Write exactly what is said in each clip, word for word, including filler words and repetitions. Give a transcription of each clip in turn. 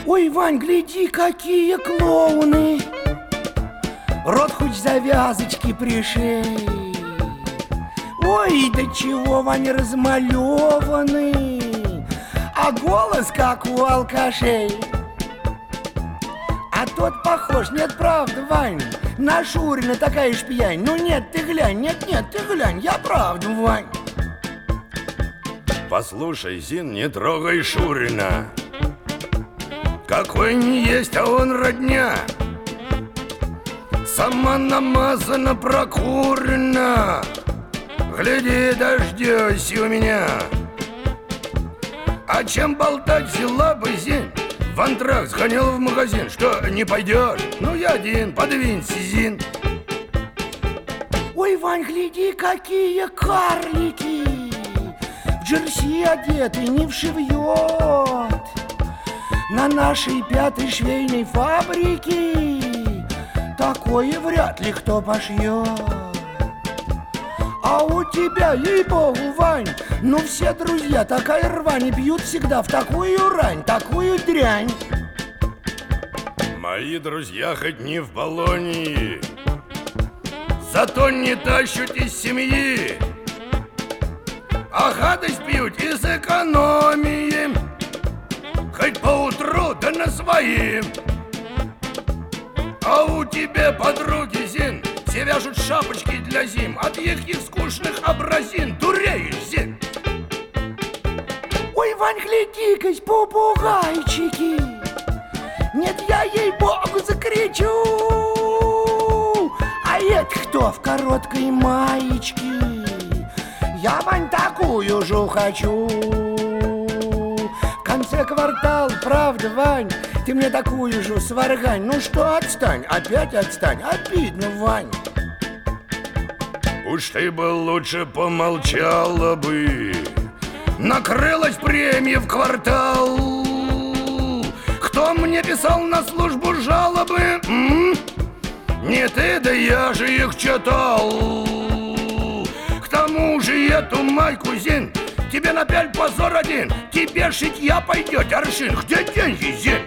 Ой, Вань, гляди, какие клоуны! Рот хоть завязочки пришей. Ой, да чего, Вань, размалеванный, а голос как у алкашей. А тот похож, нет, правда, Вань, на Шурина такая ж пьянь. Ну нет, ты глянь, нет, нет, ты глянь, я правда, Вань. Послушай, Зин, не трогай Шурина. Какой не есть, а он родня. Сама намазана, прокурена. Гляди, дождёсь у меня. А чем болтать взяла бы, Зин? В антракт сгонял в магазин. Что, не пойдешь? Ну, я один, подвинься, Зин. Ой, Вань, гляди, какие карлики! В джерси одеты, не вшивьет. На нашей пятой швейной фабрике такое вряд ли кто пошьет. А у тебя, ей-богу, Вань, ну все друзья, такая рвань, и пьют всегда в такую рань, такую дрянь. Мои друзья хоть не в Болонии, зато не тащут из семьи, а гадость пьют из экономии, хоть поутру, да на своим. А у тебя подруги, Зин, все вяжут шапочки для зим, от их скучных образин дуреешь, Зин. Ой, Вань, гляди-ка, попугайчики. Нет, я ей-богу закричу. А это кто в короткой маечке? Я, Вань, такую же хочу. В конце квартала, правда, Вань, ты мне такую же сваргань. Ну что, отстань, опять отстань, обидно, Вань. Уж ты бы лучше помолчала бы. Накрылась премия в квартал. Кто мне писал на службу жалобы? М? Не ты, да я же их читал. К тому же эту майку, Зин, тебе напяль позор один. Тебе шитья пойдет аршин. Где деньги, Зин?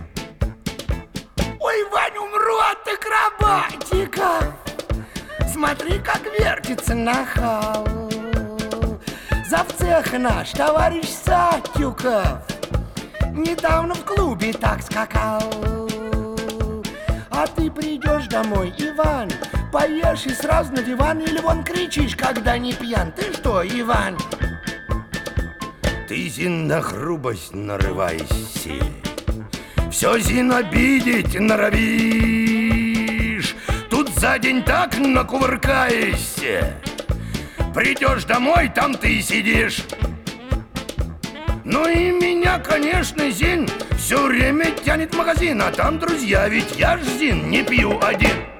Ой, Вань, умру от акробатиков. Смотри, как вертится нахал. Завцех наш, товарищ Сатюков, недавно в клубе так скакал. А ты придешь домой, Иван, поешь и сразу на диван, или вон кричишь, когда не пьян. Ты что, Иван? Ты, Зин, на грубость нарывайся. Все, Зин, обидеть норовишь. Тут за день так накувыркаешься. Придешь домой, там ты сидишь. Ну и меня, конечно, Зин, все время тянет в магазин. А там друзья, ведь я ж, Зин, не пью один.